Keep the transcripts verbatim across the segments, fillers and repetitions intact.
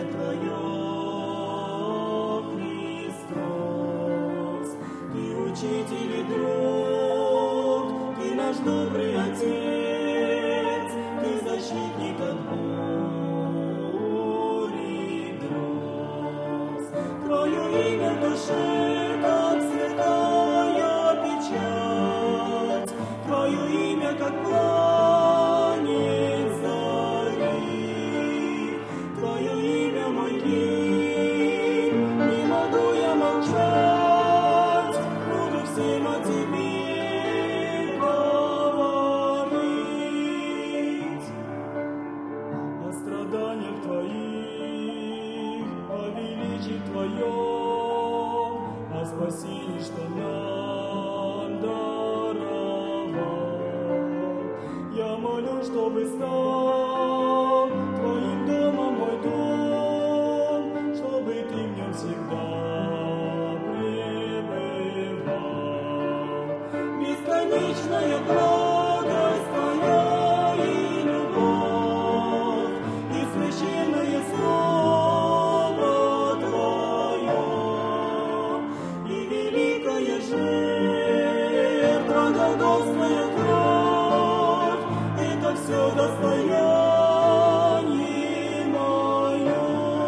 Твое, Христос. Ты учитель и друг, Ты наш добрый Отец, Ты защитник от бури гроз. Твое имя в душе, как святая печать, Твое имя, как пламень зари, Твое имя мой гимн, не могу я молчать, буду всем о Тебе говорить. О страданиях Твоих, о величии Твоем, о спасении, что нам даровал. Я молю, чтобы стал Твоим домом мой дом, чтобы Ты в нем всегда пребывал. Бесконечная благость Твоя и любовь, и священное Слово Твое, и великая жертва, голгофская кровь, это все достояние мое.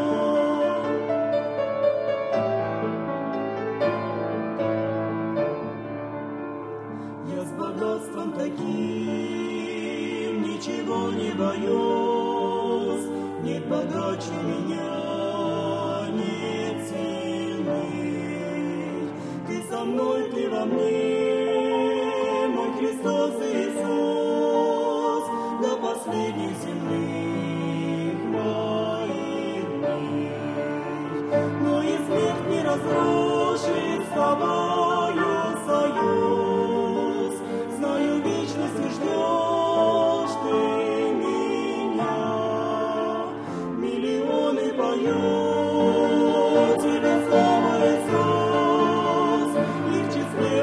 Я с богатством таким ничего не боюсь, нет богаче меня, нет сильных. Ты со мной, Ты во мне, мой Христос Иисус, до последних земных моих дней. Но и смерть не разрушит с Тобою союз, знаю, вечности ждешь Ты меня. Миллионы поют Тебе славу, Иисус, и в числе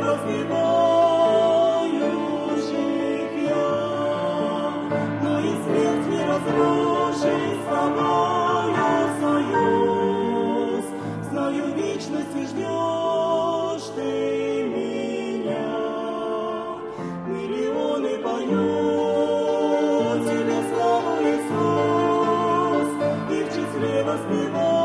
воспевающих я. Но и смерть не разрушит с Тобою союз, знаю, вечности ждешь Ты меня. Миллионы поют Тебе славу, Иисус, и в числе воспевающих